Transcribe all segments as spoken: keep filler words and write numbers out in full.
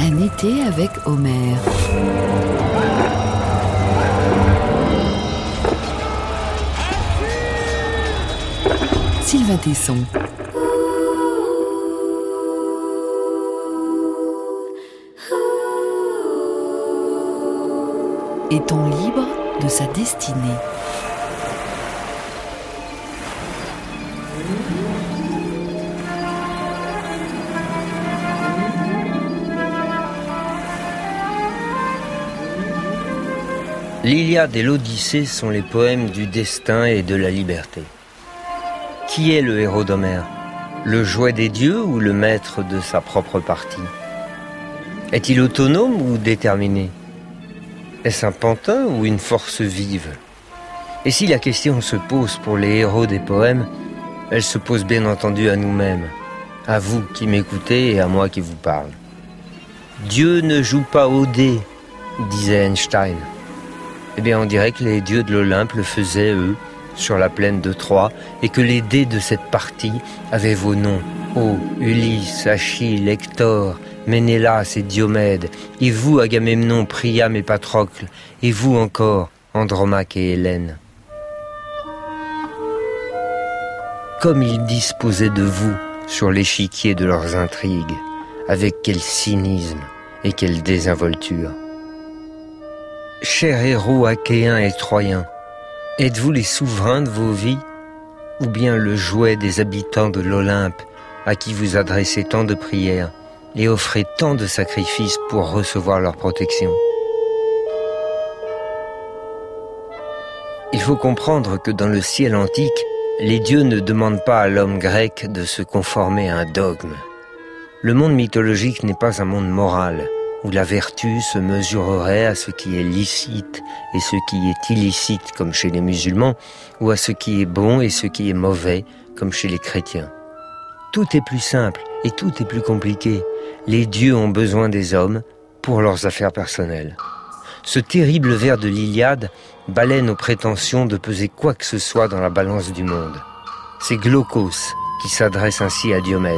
Un été avec Homère. Sylvain Tesson. Est-on libre de sa destinée ? L'Iliade et l'Odyssée sont les poèmes du destin et de la liberté. Qui est le héros d'Homère ? Le jouet des dieux ou le maître de sa propre partie ? Est-il autonome ou déterminé ? Est-ce un pantin ou une force vive ? Et si la question se pose pour les héros des poèmes, elle se pose bien entendu à nous-mêmes, à vous qui m'écoutez et à moi qui vous parle. Dieu ne joue pas au dé, disait Einstein. Eh bien, on dirait que les dieux de l'Olympe le faisaient, eux, sur la plaine de Troie, et que les dés de cette partie avaient vos noms. Ô, Ulysse, Achille, Hector, Ménélas et Diomède, et vous, Agamemnon, Priam et Patrocle, et vous encore, Andromaque et Hélène. Comme ils disposaient de vous sur l'échiquier de leurs intrigues, avec quel cynisme et quelle désinvolture. Chers héros achéens et troyens, êtes-vous les souverains de vos vies, ou bien le jouet des habitants de l'Olympe à qui vous adressez tant de prières et offrez tant de sacrifices pour recevoir leur protection ? Il faut comprendre que dans le ciel antique, les dieux ne demandent pas à l'homme grec de se conformer à un dogme. Le monde mythologique n'est pas un monde moral, où la vertu se mesurerait à ce qui est licite et ce qui est illicite, comme chez les musulmans, ou à ce qui est bon et ce qui est mauvais, comme chez les chrétiens. Tout est plus simple et tout est plus compliqué. Les dieux ont besoin des hommes pour leurs affaires personnelles. Ce terrible vers de l'Iliade balaie nos prétentions de peser quoi que ce soit dans la balance du monde. C'est Glaucos qui s'adresse ainsi à Diomède.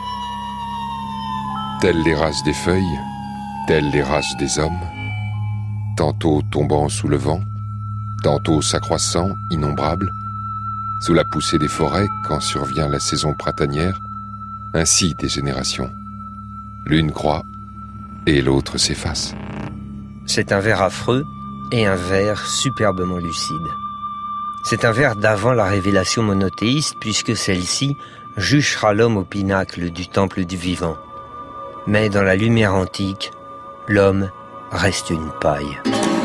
Telles les races des feuilles, telles les races des hommes, tantôt tombant sous le vent, tantôt s'accroissant, innombrables, sous la poussée des forêts quand survient la saison printanière, ainsi des générations. L'une croît et l'autre s'efface. C'est un vers affreux et un vers superbement lucide. C'est un vers d'avant la révélation monothéiste puisque celle-ci jugera l'homme au pinacle du temple du vivant. Mais dans la lumière antique, l'homme reste une paille.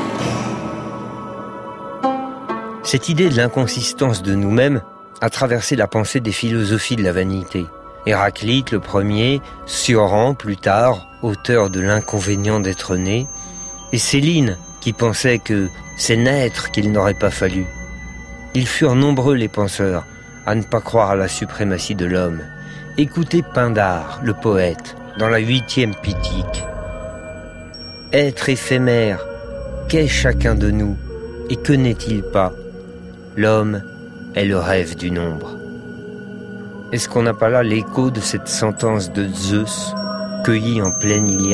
Cette idée de l'inconsistance de nous-mêmes a traversé la pensée des philosophies de la vanité. Héraclite, le premier, Sioran, plus tard, auteur de l'inconvénient d'être né, et Céline, qui pensait que c'est naître qu'il n'aurait pas fallu. Ils furent nombreux les penseurs à ne pas croire à la suprématie de l'homme. Écoutez Pindare, le poète, dans la huitième Pitique. Être éphémère, qu'est chacun de nous, et que n'est-il pas ? L'homme est le rêve du nombre. Est-ce qu'on n'a pas là l'écho de cette sentence de Zeus, cueillie en pleine Iliade ?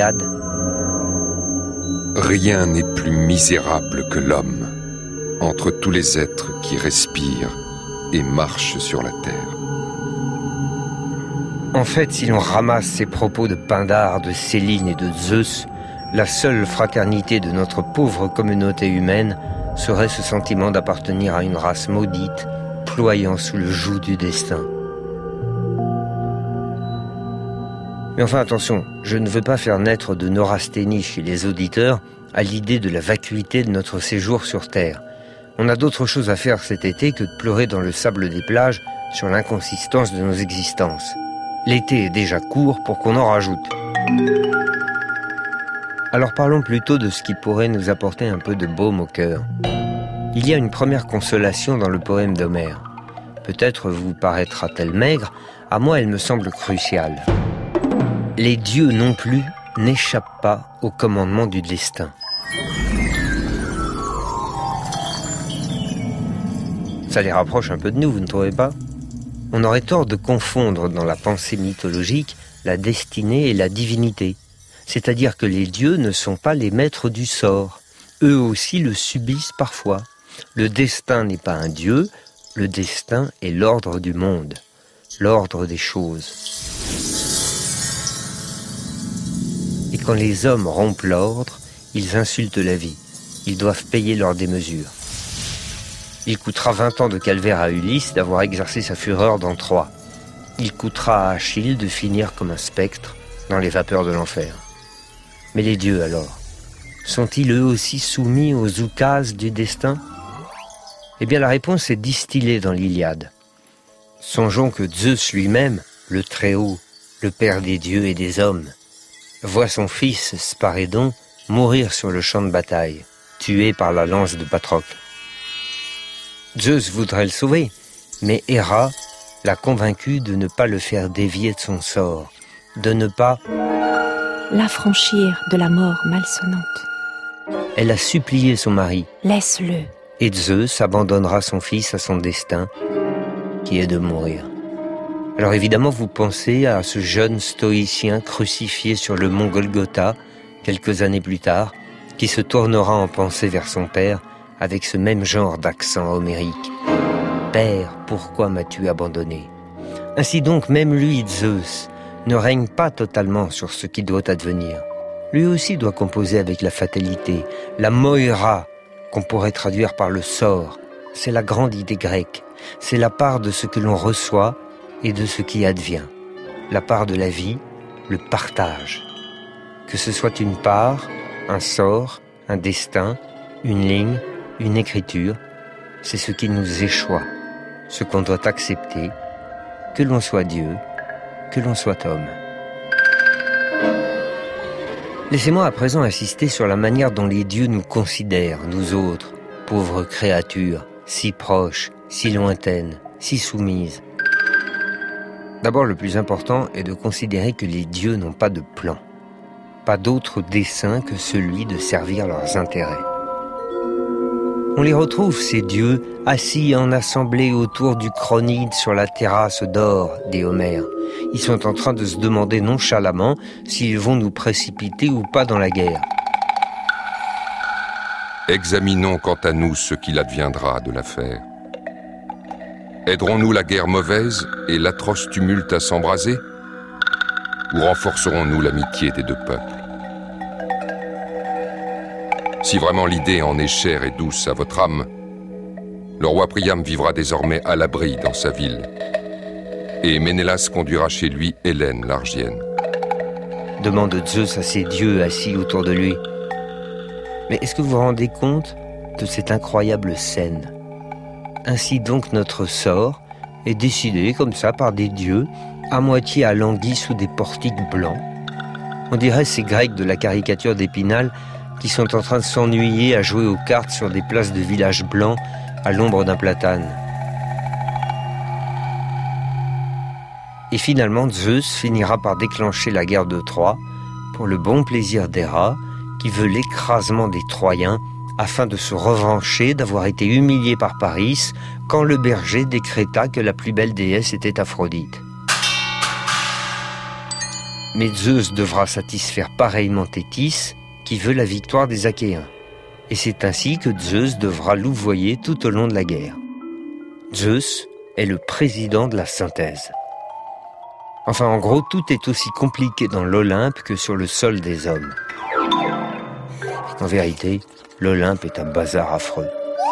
Rien n'est plus misérable que l'homme, entre tous les êtres qui respirent et marchent sur la terre. En fait, si l'on ramasse ces propos de Pindare, de Céline et de Zeus, la seule fraternité de notre pauvre communauté humaine serait ce sentiment d'appartenir à une race maudite, ployant sous le joug du destin. Mais enfin, attention, je ne veux pas faire naître de neurasthénie chez les auditeurs à l'idée de la vacuité de notre séjour sur Terre. On a d'autres choses à faire cet été que de pleurer dans le sable des plages sur l'inconsistance de nos existences. L'été est déjà court pour qu'on en rajoute. Alors parlons plutôt de ce qui pourrait nous apporter un peu de baume au cœur. Il y a une première consolation dans le poème d'Homère. Peut-être vous paraîtra-t-elle maigre, à moi elle me semble cruciale. Les dieux non plus n'échappent pas au commandement du destin. Ça les rapproche un peu de nous, vous ne trouvez pas ? On aurait tort de confondre dans la pensée mythologique la destinée et la divinité. C'est-à-dire que les dieux ne sont pas les maîtres du sort. Eux aussi le subissent parfois. Le destin n'est pas un dieu, le destin est l'ordre du monde, l'ordre des choses. Et quand les hommes rompent l'ordre, ils insultent la vie. Ils doivent payer leur démesure. Il coûtera vingt ans de calvaire à Ulysse d'avoir exercé sa fureur dans Troie. Il coûtera à Achille de finir comme un spectre dans les vapeurs de l'enfer. Mais les dieux alors, sont-ils eux aussi soumis aux oukases du destin ? Eh bien la réponse est distillée dans l'Iliade. Songeons que Zeus lui-même, le Très-Haut, le père des dieux et des hommes, voit son fils Sparédon mourir sur le champ de bataille, tué par la lance de Patrocle. Zeus voudrait le sauver, mais Héra l'a convaincu de ne pas le faire dévier de son sort, de ne pas l'affranchir de la mort malsonnante. Elle a supplié son mari. Laisse-le. Et Zeus abandonnera son fils à son destin, qui est de mourir. Alors évidemment, vous pensez à ce jeune stoïcien crucifié sur le mont Golgotha, quelques années plus tard, qui se tournera en pensée vers son père avec ce même genre d'accent homérique. « Père, pourquoi m'as-tu abandonné ?» Ainsi donc, même lui, Zeus, ne règne pas totalement sur ce qui doit advenir. Lui aussi doit composer avec la fatalité, la moira, qu'on pourrait traduire par le sort. C'est la grande idée grecque. C'est la part de ce que l'on reçoit et de ce qui advient. La part de la vie, le partage. Que ce soit une part, un sort, un destin, une ligne, une écriture, c'est ce qui nous échoit, ce qu'on doit accepter, que l'on soit Dieu, que l'on soit homme. Laissez-moi à présent insister sur la manière dont les dieux nous considèrent, nous autres, pauvres créatures, si proches, si lointaines, si soumises. D'abord, le plus important est de considérer que les dieux n'ont pas de plan, pas d'autre dessein que celui de servir leurs intérêts. On les retrouve, ces dieux, assis en assemblée autour du Cronide sur la terrasse d'or des Homères. Ils sont en train de se demander nonchalamment s'ils vont nous précipiter ou pas dans la guerre. Examinons quant à nous ce qu'il adviendra de l'affaire. Aiderons-nous la guerre mauvaise et l'atroce tumulte à s'embraser ? Ou renforcerons-nous l'amitié des deux peuples ? Si vraiment l'idée en est chère et douce à votre âme, le roi Priam vivra désormais à l'abri dans sa ville, et Ménélas conduira chez lui Hélène l'Argienne. Demande Zeus à ses dieux assis autour de lui. Mais est-ce que vous vous rendez compte de cette incroyable scène ? Ainsi donc notre sort est décidé comme ça par des dieux, à moitié alanguis sous des portiques blancs. On dirait ces Grecs de la caricature d'Épinal qui sont en train de s'ennuyer à jouer aux cartes sur des places de villages blancs à l'ombre d'un platane. Et finalement, Zeus finira par déclencher la guerre de Troie pour le bon plaisir d'Héra, qui veut l'écrasement des Troyens afin de se revancher d'avoir été humilié par Paris quand le berger décréta que la plus belle déesse était Aphrodite. Mais Zeus devra satisfaire pareillement Thétis, qui veut la victoire des Achéens. Et c'est ainsi que Zeus devra louvoyer tout au long de la guerre. Zeus est le président de la synthèse. Enfin, en gros, tout est aussi compliqué dans l'Olympe que sur le sol des hommes. En vérité, l'Olympe est un bazar affreux.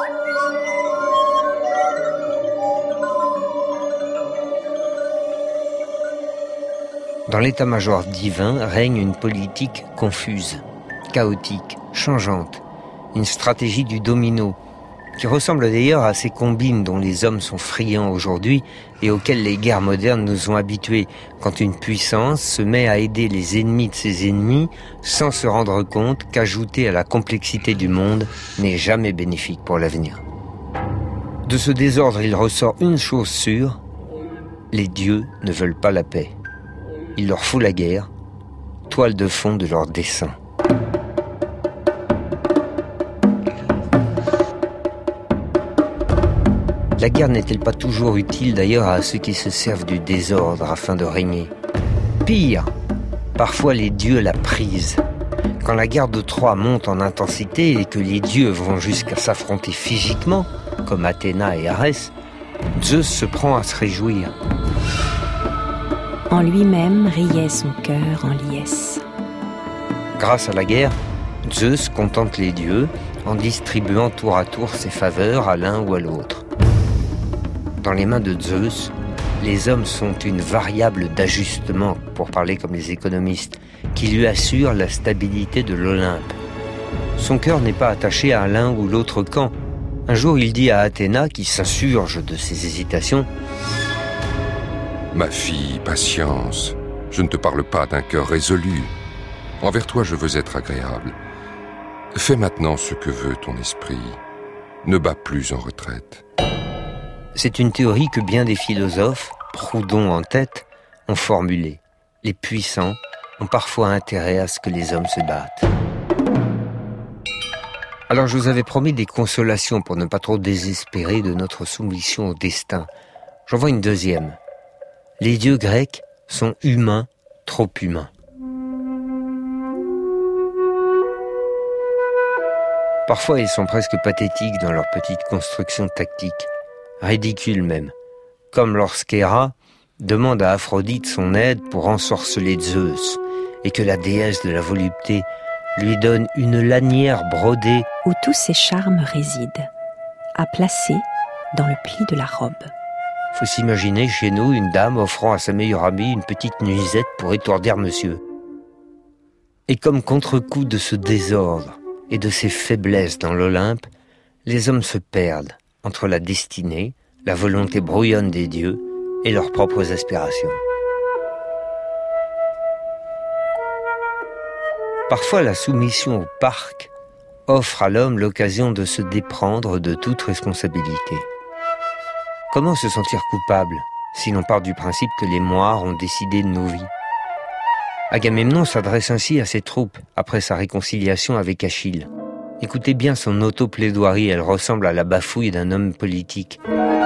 Dans l'état-major divin règne une politique confuse, chaotique, changeante, une stratégie du domino, qui ressemble d'ailleurs à ces combines dont les hommes sont friands aujourd'hui et auxquelles les guerres modernes nous ont habitués, quand une puissance se met à aider les ennemis de ses ennemis sans se rendre compte qu'ajouter à la complexité du monde n'est jamais bénéfique pour l'avenir. De ce désordre, il ressort une chose sûre, les dieux ne veulent pas la paix. Il leur faut la guerre, toile de fond de leur dessein. La guerre n'est-elle pas toujours utile d'ailleurs à ceux qui se servent du désordre afin de régner ? Pire, Parfois les dieux la prisent. Quand la guerre de Troie monte en intensité et que les dieux vont jusqu'à s'affronter physiquement, comme Athéna et Arès, Zeus se prend à se réjouir. En lui-même riait son cœur en liesse. Grâce à la guerre, Zeus contente les dieux en distribuant tour à tour ses faveurs à l'un ou à l'autre. Dans les mains de Zeus, les hommes sont une variable d'ajustement, pour parler comme les économistes, qui lui assure la stabilité de l'Olympe. Son cœur n'est pas attaché à l'un ou l'autre camp. Un jour, il dit à Athéna, qui s'insurge de ses hésitations, « Ma fille, patience, je ne te parle pas d'un cœur résolu. Envers toi, je veux être agréable. Fais maintenant ce que veut ton esprit. Ne bats plus en retraite. » C'est une théorie que bien des philosophes, Proudhon en tête, ont formulée. Les puissants ont parfois intérêt à ce que les hommes se battent. Alors je vous avais promis des consolations pour ne pas trop désespérer de notre soumission au destin. J'en vois une deuxième. Les dieux grecs sont humains, trop humains. Parfois ils sont presque pathétiques dans leur petite construction tactique. Ridicule même, comme lorsqu'Héra demande à Aphrodite son aide pour ensorceler Zeus, et que la déesse de la volupté lui donne une lanière brodée où tous ses charmes résident, à placer dans le pli de la robe. Faut s'imaginer chez nous une dame offrant à sa meilleure amie une petite nuisette pour étourdir monsieur. Et comme contre-coup de ce désordre et de ces faiblesses dans l'Olympe, les hommes se perdent entre la destinée, la volonté brouillonne des dieux et leurs propres aspirations. Parfois, la soumission au parc offre à l'homme l'occasion de se déprendre de toute responsabilité. Comment se sentir coupable si l'on part du principe que les moires ont décidé de nos vies ? Agamemnon s'adresse ainsi à ses troupes après sa réconciliation avec Achille. Écoutez bien son auto-plaidoirie, elle ressemble à la bafouille d'un homme politique.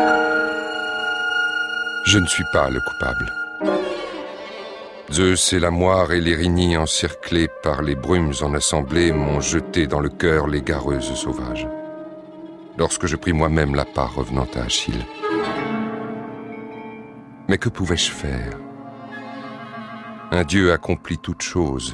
Je ne suis pas le coupable. Zeus et la moire et l'Érinie encerclés par les brumes en assemblée m'ont jeté dans le cœur les gareuses sauvages. Lorsque je pris moi-même la part revenant à Achille. Mais que pouvais-je faire ? Un dieu accomplit toute chose.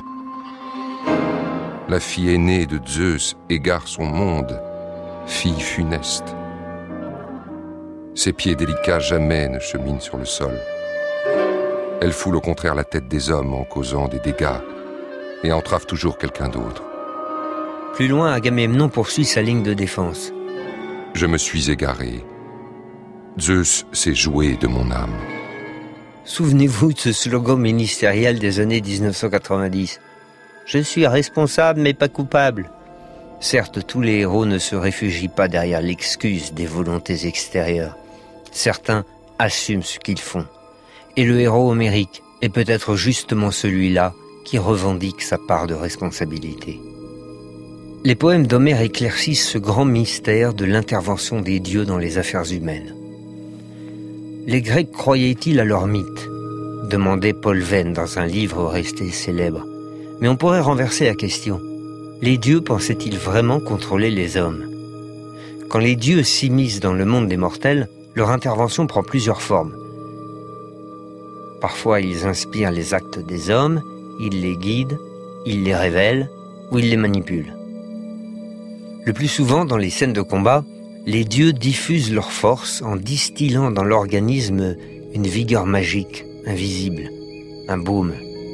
La fille aînée de Zeus égare son monde, fille funeste. Ses pieds délicats jamais ne cheminent sur le sol. Elle foule au contraire la tête des hommes en causant des dégâts et entrave toujours quelqu'un d'autre. Plus loin, Agamemnon poursuit sa ligne de défense. Je me suis égaré. Zeus s'est joué de mon âme. Souvenez-vous de ce slogan ministériel des années dix-neuf cent quatre-vingt-dix. Je suis responsable mais pas coupable. Certes, tous les héros ne se réfugient pas derrière l'excuse des volontés extérieures. Certains assument ce qu'ils font. Et le héros homérique est peut-être justement celui-là qui revendique sa part de responsabilité. Les poèmes d'Homère éclaircissent ce grand mystère de l'intervention des dieux dans les affaires humaines. Les Grecs croyaient-ils à leur mythe ? Demandait Paul Venn dans un livre resté célèbre. Mais on pourrait renverser la question. Les dieux pensaient-ils vraiment contrôler les hommes ? Quand les dieux s'immiscent dans le monde des mortels, leur intervention prend plusieurs formes. Parfois, ils inspirent les actes des hommes, ils les guident, ils les révèlent ou ils les manipulent. Le plus souvent, dans les scènes de combat, les dieux diffusent leur force en distillant dans l'organisme une vigueur magique, invisible, un baume.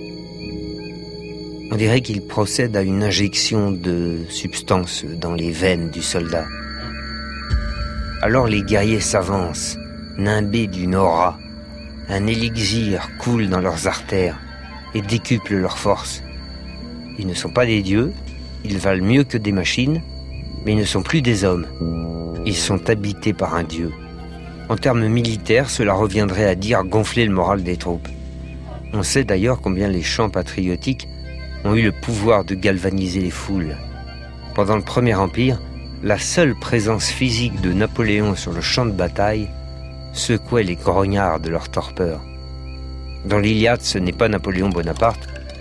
On dirait qu'ils procèdent à une injection de substance dans les veines du soldat. Alors les guerriers s'avancent, nimbés d'une aura. Un élixir coule dans leurs artères et décuple leur force. Ils ne sont pas des dieux, ils valent mieux que des machines, mais ils ne sont plus des hommes. Ils sont habités par un dieu. En termes militaires, cela reviendrait à dire gonfler le moral des troupes. On sait d'ailleurs combien les chants patriotiques ont eu le pouvoir de galvaniser les foules. Pendant le Premier Empire, la seule présence physique de Napoléon sur le champ de bataille secouait les grognards de leur torpeur. Dans l'Iliade, ce n'est pas Napoléon Bonaparte,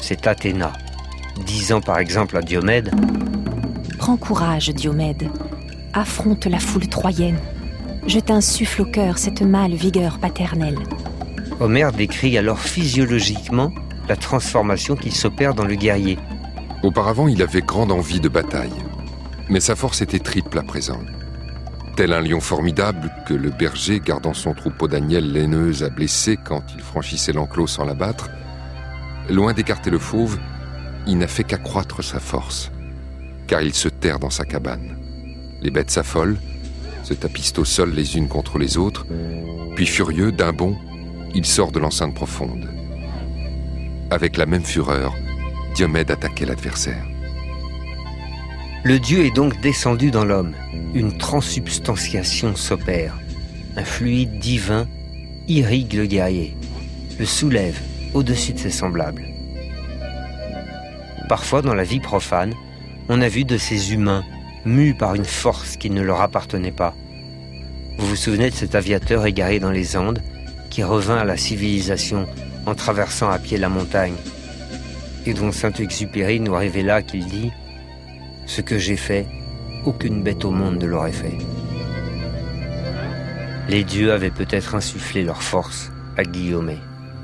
c'est Athéna, disant par exemple à Diomède « Prends courage, Diomède, affronte la foule troyenne. Je t'insuffle au cœur cette mâle vigueur paternelle. » Homère décrit alors physiologiquement la transformation qui s'opère dans le guerrier. Auparavant, il avait grande envie de bataille, mais sa force était triple à présent. Tel un lion formidable que le berger, gardant son troupeau d'agnelles laineuses, a blessé quand il franchissait l'enclos sans l'abattre, loin d'écarter le fauve, il n'a fait qu'accroître sa force, car il se terre dans sa cabane. Les bêtes s'affolent, se tapissent au sol les unes contre les autres, puis furieux, d'un bond, il sort de l'enceinte profonde. Avec la même fureur, Diomède attaquait l'adversaire. Le dieu est donc descendu dans l'homme. Une transsubstantiation s'opère. Un fluide divin irrigue le guerrier, le soulève au-dessus de ses semblables. Parfois, dans la vie profane, on a vu de ces humains mus par une force qui ne leur appartenait pas. Vous vous souvenez de cet aviateur égaré dans les Andes qui revint à la civilisation en traversant à pied la montagne et dont Saint-Exupéry nous révéla qu'il dit « Ce que j'ai fait, aucune bête au monde ne l'aurait fait. » Les dieux avaient peut-être insufflé leur force à Guillaumet.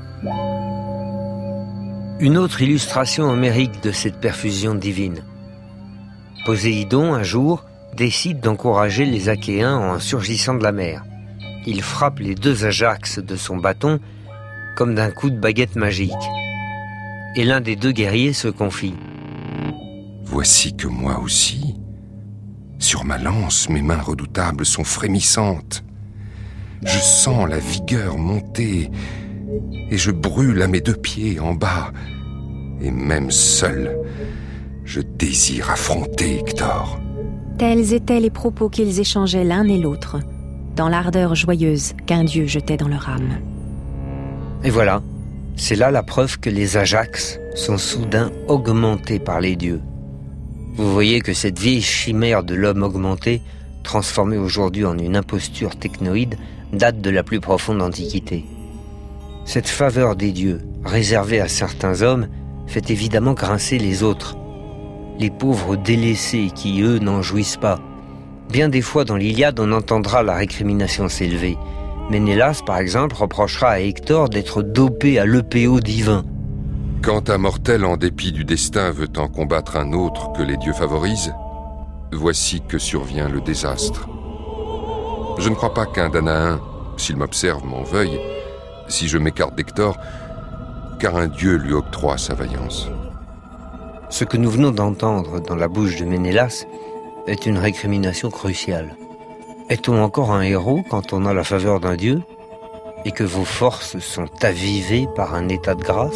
Une autre illustration homérique de cette perfusion divine. Poséidon, un jour, décide d'encourager les Achéens en surgissant de la mer. Il frappe les deux Ajax de son bâton comme d'un coup de baguette magique. Et l'un des deux guerriers se confie. « Voici que moi aussi, sur ma lance, mes mains redoutables sont frémissantes. Je sens la vigueur monter et je brûle à mes deux pieds en bas. Et même seul, je désire affronter Hector. » Tels étaient les propos qu'ils échangeaient l'un et l'autre, dans l'ardeur joyeuse qu'un dieu jetait dans leur âme. Et voilà, c'est là la preuve que les Ajax sont soudain augmentés par les dieux. Vous voyez que cette vieille chimère de l'homme augmenté, transformée aujourd'hui en une imposture technoïde, date de la plus profonde antiquité. Cette faveur des dieux, réservée à certains hommes, fait évidemment grincer les autres. Les pauvres délaissés qui, eux, n'en jouissent pas. Bien des fois dans l'Iliade, on entendra la récrimination s'élever. Ménélas, par exemple, reprochera à Hector d'être dopé à l'E P O divin. Quand un mortel, en dépit du destin, veut en combattre un autre que les dieux favorisent, voici que survient le désastre. Je ne crois pas qu'un Danaïn, s'il m'observe, m'en veuille, si je m'écarte d'Hector, car un dieu lui octroie sa vaillance. Ce que nous venons d'entendre dans la bouche de Ménélas est une récrimination cruciale. Est-on encore un héros quand on a la faveur d'un dieu et que vos forces sont avivées par un état de grâce ?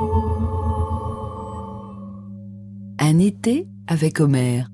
Un été avec Homère.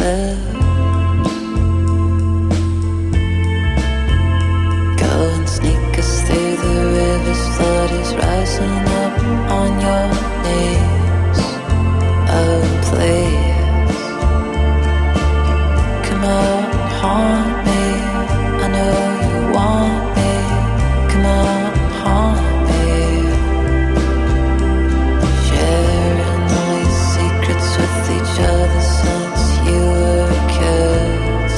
live. Go and sneak us through the rivers, flood is rising up on your knees. Oh, please, come out and haunt me. I know you want me. Come out and haunt me. Sharing all your secrets with each other since you were kids.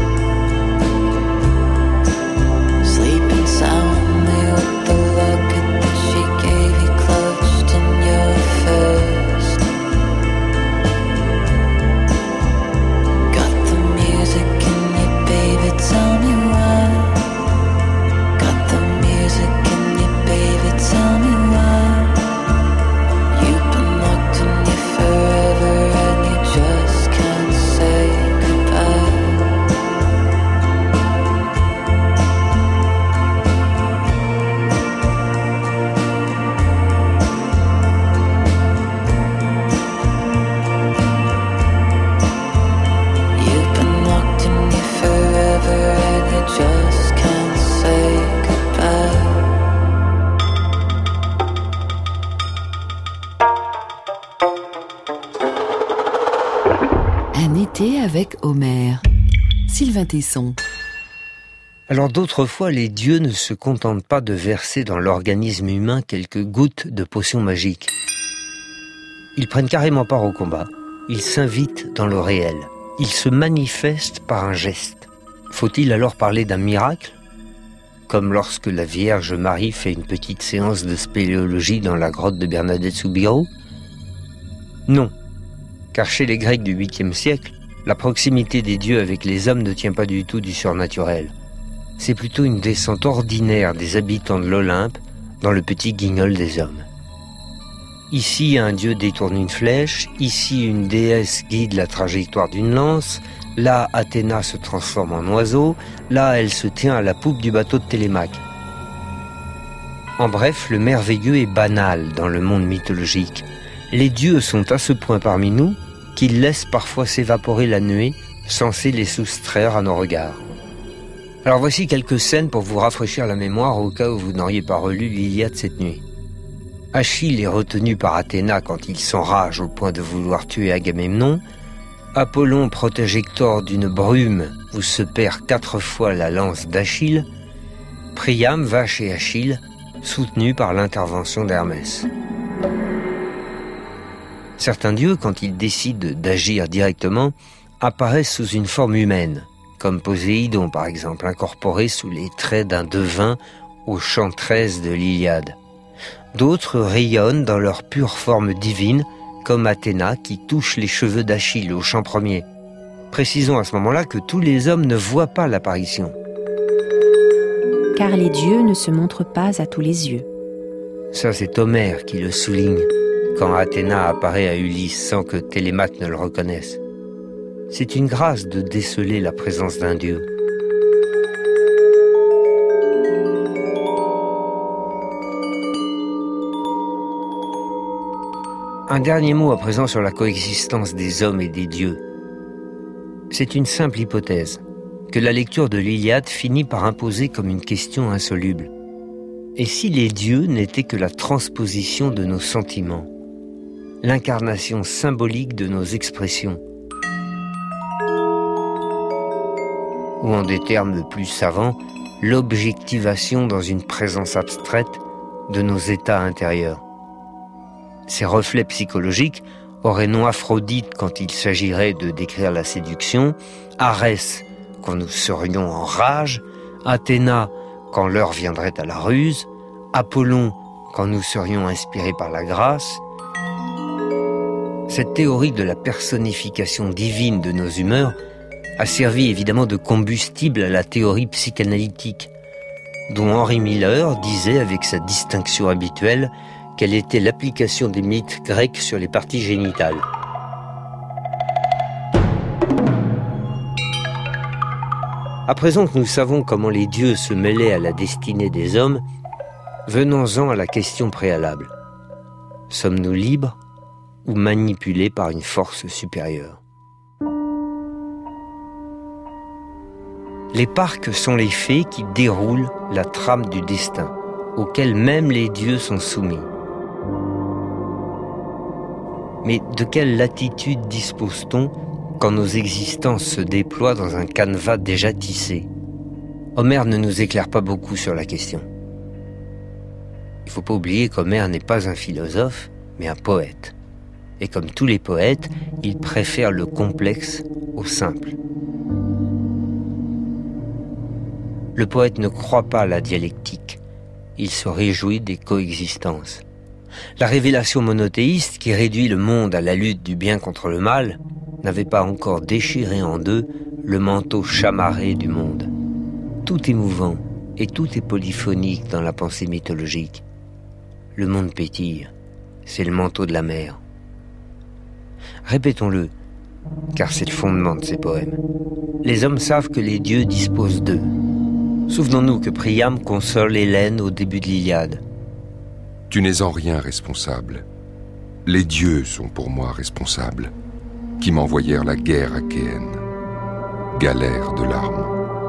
Sleeping soundly with the locket that she gave you clutched in your fist. Got the music in you, baby, tell me why. Got the music in you, baby, tell me why. You've been locked in you forever and you just can't say goodbye. You've been locked in you forever and you just can't say goodbye. Un été avec Homère. Sylvain Tesson. Alors d'autres fois, les dieux ne se contentent pas de verser dans l'organisme humain quelques gouttes de potions magiques. Ils prennent carrément part au combat. Ils s'invitent dans le réel. Ils se manifestent par un geste. Faut-il alors parler d'un miracle ? Comme lorsque la Vierge Marie fait une petite séance de spéléologie dans la grotte de Bernadette Soubirous ? Non, car chez les Grecs du huitième siècle, la proximité des dieux avec les hommes ne tient pas du tout du surnaturel. C'est plutôt une descente ordinaire des habitants de l'Olympe dans le petit guignol des hommes. Ici, un dieu détourne une flèche, ici, une déesse guide la trajectoire d'une lance, là, Athéna se transforme en oiseau, là, elle se tient à la poupe du bateau de Télémaque. En bref, le merveilleux est banal dans le monde mythologique. Les dieux sont à ce point parmi nous qu'ils laissent parfois s'évaporer la nuée, censés les soustraire à nos regards. Alors voici quelques scènes pour vous rafraîchir la mémoire au cas où vous n'auriez pas relu l'Iliade cette nuit. Achille est retenu par Athéna quand il s'enrage au point de vouloir tuer Agamemnon. Apollon protège Hector d'une brume où se perd quatre fois la lance d'Achille. Priam va chez Achille, soutenu par l'intervention d'Hermès. Certains dieux, quand ils décident d'agir directement, apparaissent sous une forme humaine, comme Poséidon par exemple, incorporé sous les traits d'un devin au chant treize de l'Iliade. D'autres rayonnent dans leur pure forme divine, comme Athéna qui touche les cheveux d'Achille au chant premier. Précisons à ce moment-là que tous les hommes ne voient pas l'apparition. Car les dieux ne se montrent pas à tous les yeux. Ça, c'est Homère qui le souligne, quand Athéna apparaît à Ulysse sans que Télémaque ne le reconnaisse. C'est une grâce de déceler la présence d'un dieu. Un dernier mot à présent sur la coexistence des hommes et des dieux. C'est une simple hypothèse, que la lecture de l'Iliade finit par imposer comme une question insoluble. Et si les dieux n'étaient que la transposition de nos sentiments, l'incarnation symbolique de nos expressions, ou en des termes plus savants, l'objectivation dans une présence abstraite de nos états intérieurs. Ces reflets psychologiques auraient nom Aphrodite quand il s'agirait de décrire la séduction, Arès quand nous serions en rage, Athéna quand l'heure viendrait à la ruse, Apollon quand nous serions inspirés par la grâce. Cette théorie de la personnification divine de nos humeurs a servi évidemment de combustible à la théorie psychanalytique, dont Henry Miller disait avec sa distinction habituelle qu'elle était l'application des mythes grecs sur les parties génitales. À présent que nous savons comment les dieux se mêlaient à la destinée des hommes, venons-en à la question préalable. Sommes-nous libres ou manipulés par une force supérieure ? Les parcs sont les fées qui déroulent la trame du destin, auquel même les dieux sont soumis. Mais de quelle latitude dispose-t-on quand nos existences se déploient dans un canevas déjà tissé? Homère ne nous éclaire pas beaucoup sur la question. Il ne faut pas oublier qu'Homère n'est pas un philosophe, mais un poète. Et comme tous les poètes, il préfère le complexe au simple. Le poète ne croit pas à la dialectique. Il se réjouit des coexistences. La révélation monothéiste qui réduit le monde à la lutte du bien contre le mal n'avait pas encore déchiré en deux le manteau chamarré du monde. Tout est mouvant et tout est polyphonique dans la pensée mythologique. Le monde pétille, c'est le manteau de la mer. Répétons-le, car c'est le fondement de ces poèmes. Les hommes savent que les dieux disposent d'eux. Souvenons-nous que Priam console Hélène au début de l'Iliade. Tu n'es en rien responsable. Les dieux sont pour moi responsables, qui m'envoyèrent la guerre achéenne. Galère de larmes.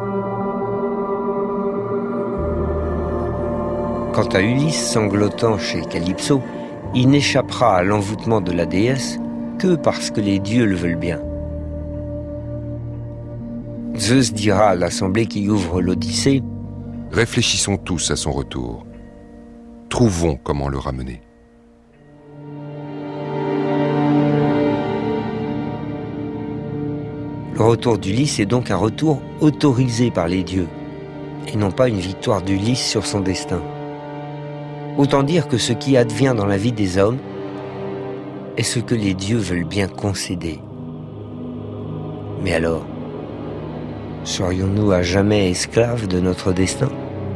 Quant à Ulysse sanglotant chez Calypso, il n'échappera à l'envoûtement de la déesse que parce que les dieux le veulent bien. Zeus dira à l'assemblée qui ouvre l'Odyssée « Réfléchissons tous à son retour. Trouvons comment le ramener. » Le retour d'Ulysse est donc un retour autorisé par les dieux, et non pas une victoire d'Ulysse sur son destin. Autant dire que ce qui advient dans la vie des hommes est ce que les dieux veulent bien concéder. Mais alors, serions-nous à jamais esclaves de notre destin?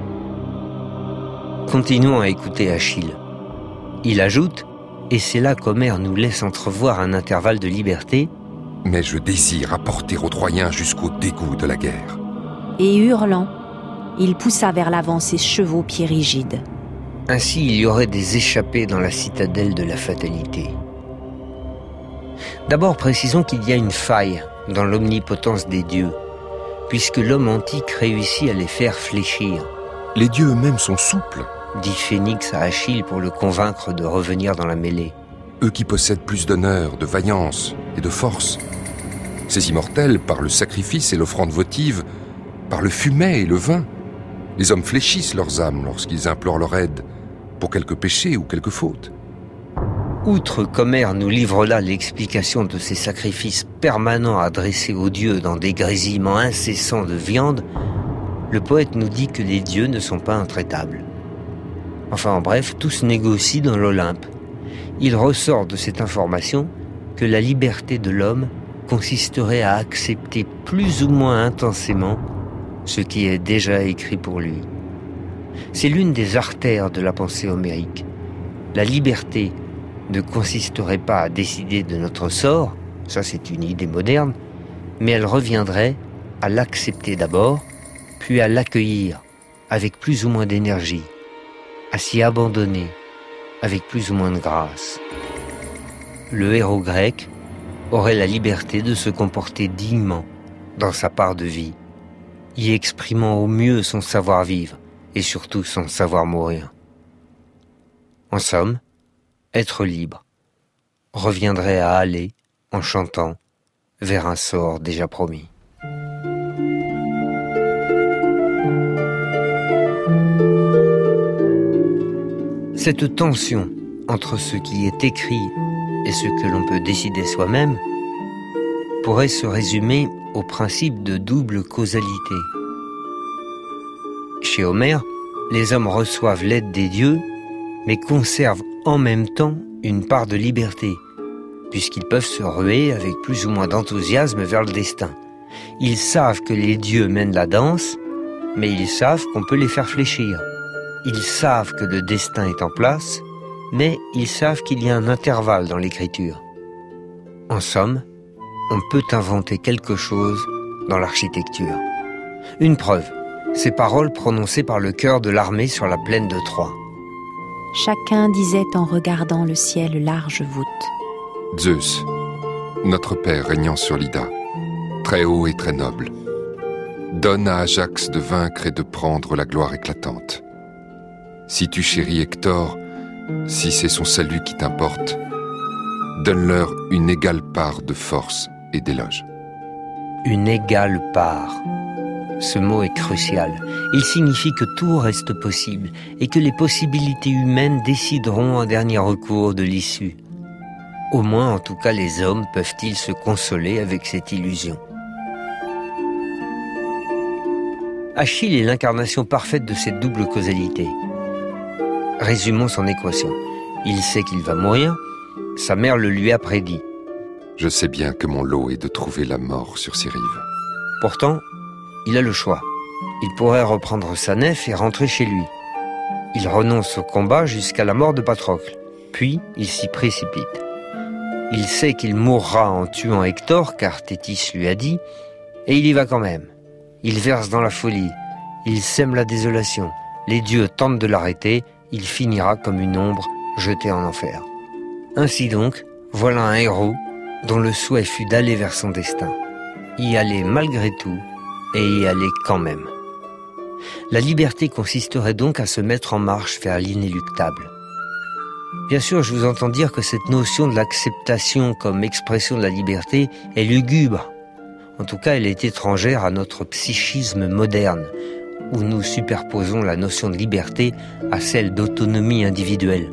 Continuons à écouter Achille. Il ajoute, et c'est là qu'Homère nous laisse entrevoir un intervalle de liberté, « Mais je désire apporter aux Troyens jusqu'au dégoût de la guerre. » Et hurlant, il poussa vers l'avant ses chevaux pieds rigides. Ainsi, il y aurait des échappées dans la citadelle de la fatalité. D'abord, précisons qu'il y a une faille dans l'omnipotence des dieux, puisque l'homme antique réussit à les faire fléchir. Les dieux eux-mêmes sont souples, dit Phénix à Achille pour le convaincre de revenir dans la mêlée. Eux qui possèdent plus d'honneur, de vaillance et de force. Ces immortels, par le sacrifice et l'offrande votive, par le fumet et le vin, les hommes fléchissent leurs âmes lorsqu'ils implorent leur aide pour quelque péché ou quelque faute. Outre qu'Homère nous livre là l'explication de ces sacrifices permanents adressés aux dieux dans des grésillements incessants de viande, le poète nous dit que les dieux ne sont pas intraitables. Enfin, en bref, tout se négocie dans l'Olympe. Il ressort de cette information que la liberté de l'homme consisterait à accepter plus ou moins intensément ce qui est déjà écrit pour lui. C'est l'une des artères de la pensée homérique. La liberté ne consisterait pas à décider de notre sort, ça c'est une idée moderne, mais elle reviendrait à l'accepter d'abord, puis à l'accueillir avec plus ou moins d'énergie, à s'y abandonner avec plus ou moins de grâce. Le héros grec aurait la liberté de se comporter dignement dans sa part de vie, y exprimant au mieux son savoir-vivre et surtout son savoir mourir. En somme, être libre reviendrait à aller, en chantant, vers un sort déjà promis. Cette tension entre ce qui est écrit et ce que l'on peut décider soi-même pourrait se résumer au principe de double causalité. Chez Homère, les hommes reçoivent l'aide des dieux, mais conservent en même temps une part de liberté, puisqu'ils peuvent se ruer avec plus ou moins d'enthousiasme vers le destin. Ils savent que les dieux mènent la danse, mais ils savent qu'on peut les faire fléchir. Ils savent que le destin est en place, mais ils savent qu'il y a un intervalle dans l'écriture. En somme, on peut inventer quelque chose dans l'architecture. Une preuve, ces paroles prononcées par le chœur de l'armée sur la plaine de Troie. Chacun disait en regardant le ciel large voûte. Zeus, notre père régnant sur l'Ida, très haut et très noble, Donne à Ajax de vaincre et de prendre la gloire éclatante. Si tu chéris Hector, si c'est son salut qui t'importe, donne-leur une égale part de force et d'éloge. Une égale part. Ce mot est crucial. Il signifie que tout reste possible et que les possibilités humaines décideront en dernier recours de l'issue. Au moins, en tout cas, les hommes peuvent-ils se consoler avec cette illusion. Achille est l'incarnation parfaite de cette double causalité. Résumons son équation. Il sait qu'il va mourir, sa mère le lui a prédit. Je sais bien que mon lot est de trouver la mort sur ces rives. Pourtant, il a le choix. Il pourrait reprendre sa nef et rentrer chez lui. Il renonce au combat jusqu'à la mort de Patrocle. Puis, il s'y précipite. Il sait qu'il mourra en tuant Hector, car Thétis lui a dit, et il y va quand même. Il verse dans la folie. Il sème la désolation. Les dieux tentent de l'arrêter. Il finira comme une ombre jetée en enfer. Ainsi donc, voilà un héros dont le souhait fut d'aller vers son destin. Y aller malgré tout et y aller quand même. La liberté consisterait donc à se mettre en marche vers l'inéluctable. Bien sûr, je vous entends dire que cette notion de l'acceptation comme expression de la liberté est lugubre. En tout cas, elle est étrangère à notre psychisme moderne, où nous superposons la notion de liberté à celle d'autonomie individuelle.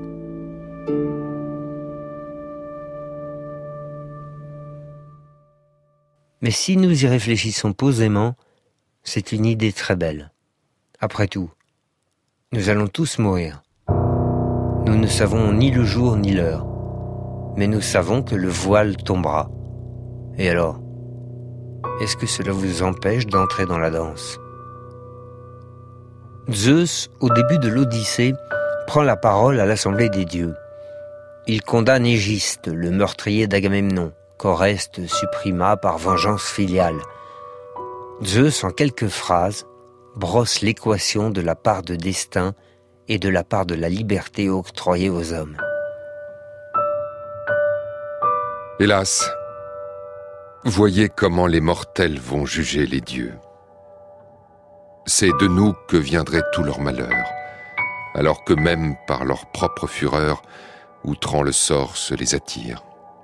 Mais si nous y réfléchissons posément, c'est une idée très belle. Après tout, nous allons tous mourir. Nous ne savons ni le jour ni l'heure, mais nous savons que le voile tombera. Et alors, est-ce que cela vous empêche d'entrer dans la danse ? Zeus, au début de l'Odyssée, prend la parole à l'Assemblée des dieux. Il condamne Égiste, le meurtrier d'Agamemnon, qu'Oreste supprima par vengeance filiale. Zeus, en quelques phrases, brosse l'équation de la part de destin et de la part de la liberté octroyée aux hommes. Hélas, voyez comment les mortels vont juger les dieux. C'est de nous que viendrait tout leur malheur, alors que même par leur propre fureur, outrant le sort se les attire.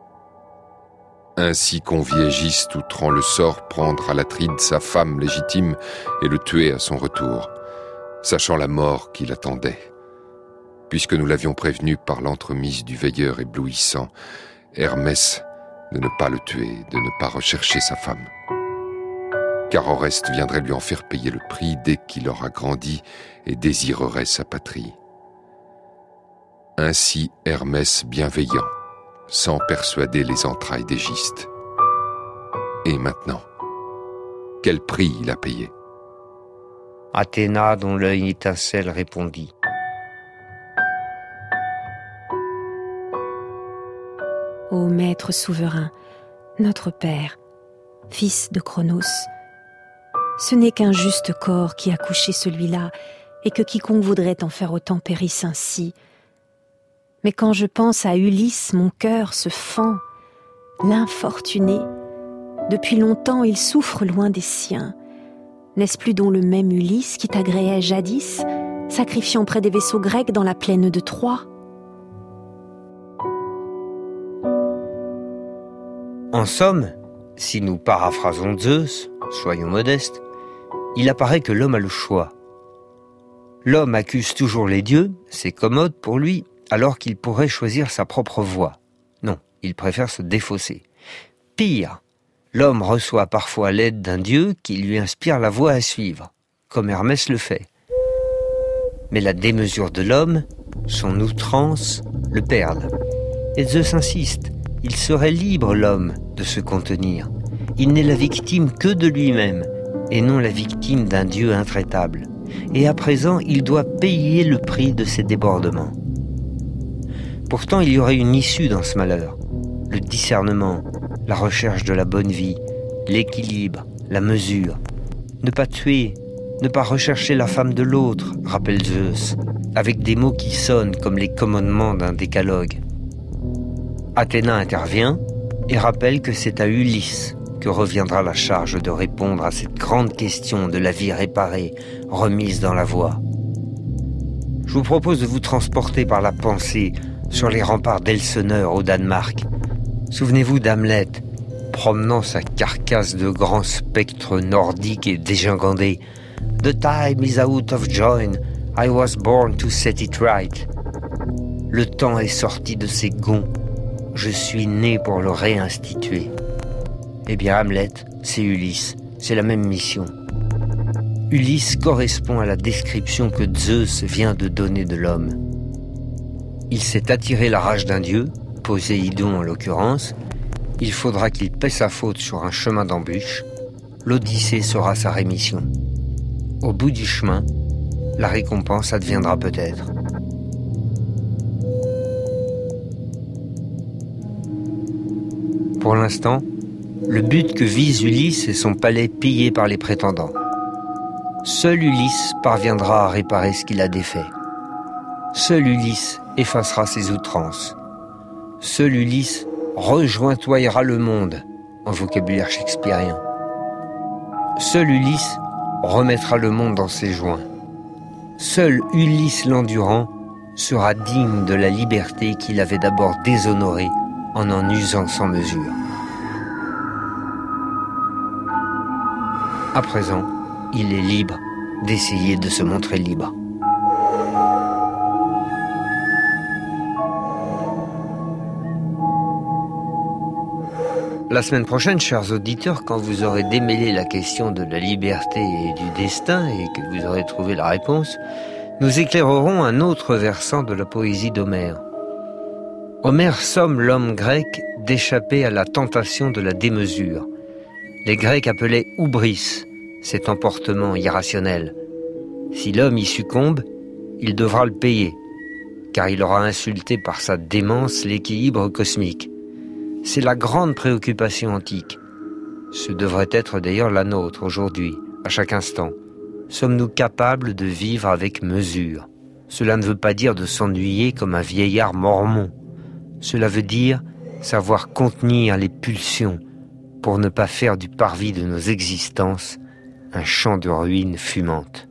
Ainsi convie Égiste, outrant le sort, prendre à l'Atride sa femme légitime et le tuer à son retour, sachant la mort qui l'attendait, puisque nous l'avions prévenu par l'entremise du veilleur éblouissant, Hermès, de ne pas le tuer, de ne pas rechercher sa femme. Car Oreste viendrait lui en faire payer le prix dès qu'il aura grandi et désirerait sa patrie. Ainsi Hermès bienveillant, sans persuader les entrailles d'Égiste. Et maintenant, quel prix il a payé ? Athéna, dont l'œil étincelle, répondit. Ô maître souverain, notre père, fils de Cronos, ce n'est qu'un juste corps qui a couché celui-là, et que quiconque voudrait en faire autant périsse ainsi. Mais quand je pense à Ulysse, mon cœur se fend. L'infortuné, depuis longtemps il souffre loin des siens. N'est-ce plus donc le même Ulysse qui t'agréait jadis, sacrifiant près des vaisseaux grecs dans la plaine de Troie ? En somme, si nous paraphrasons Zeus, soyons modestes, il apparaît que l'homme a le choix. L'homme accuse toujours les dieux, c'est commode pour lui, alors qu'il pourrait choisir sa propre voie. Non, il préfère se défausser. Pire, l'homme reçoit parfois l'aide d'un dieu qui lui inspire la voie à suivre, comme Hermès le fait. Mais la démesure de l'homme, son outrance, le perdent. Et Zeus insiste, il serait libre, l'homme, de se contenir. Il n'est la victime que de lui-même, et non la victime d'un dieu intraitable. Et à présent, il doit payer le prix de ses débordements. Pourtant, il y aurait une issue dans ce malheur. Le discernement, la recherche de la bonne vie, l'équilibre, la mesure. Ne pas tuer, ne pas rechercher la femme de l'autre, rappelle Zeus, avec des mots qui sonnent comme les commandements d'un décalogue. Athéna intervient et rappelle que c'est à Ulysse que reviendra la charge de répondre à cette grande question de la vie réparée, remise dans la voie. Je vous propose de vous transporter par la pensée sur les remparts d'Elseneur au Danemark. Souvenez-vous d'Hamlet, promenant sa carcasse de grands spectres nordiques et dégingandés. « The time is out of joint, I was born to set it right. » Le temps est sorti de ses gonds, je suis né pour le réinstituer. Eh bien, Hamlet, c'est Ulysse, c'est la même mission. Ulysse correspond à la description que Zeus vient de donner de l'homme. Il s'est attiré la rage d'un dieu, Poséidon en l'occurrence. Il faudra qu'il paie sa faute sur un chemin d'embûche. L'Odyssée sera sa rémission. Au bout du chemin, la récompense adviendra peut-être. Pour l'instant, le but que vise Ulysse est son palais pillé par les prétendants. Seul Ulysse parviendra à réparer ce qu'il a défait. Seul Ulysse effacera ses outrances. Seul Ulysse rejointoyera le monde, en vocabulaire shakespearien. Seul Ulysse remettra le monde dans ses joints. Seul Ulysse l'endurant sera digne de la liberté qu'il avait d'abord déshonorée en en usant sans mesure. À présent, il est libre d'essayer de se montrer libre. La semaine prochaine, chers auditeurs, quand vous aurez démêlé la question de la liberté et du destin et que vous aurez trouvé la réponse, nous éclairerons un autre versant de la poésie d'Homère. Homère somme l'homme grec d'échapper à la tentation de la démesure. Les Grecs appelaient hubris cet emportement irrationnel. Si l'homme y succombe, il devra le payer, car il aura insulté par sa démence l'équilibre cosmique. C'est la grande préoccupation antique. Ce devrait être d'ailleurs la nôtre aujourd'hui, à chaque instant. Sommes-nous capables de vivre avec mesure? Cela ne veut pas dire de s'ennuyer comme un vieillard mormon. Cela veut dire savoir contenir les pulsions pour ne pas faire du parvis de nos existences un champ de ruines fumantes.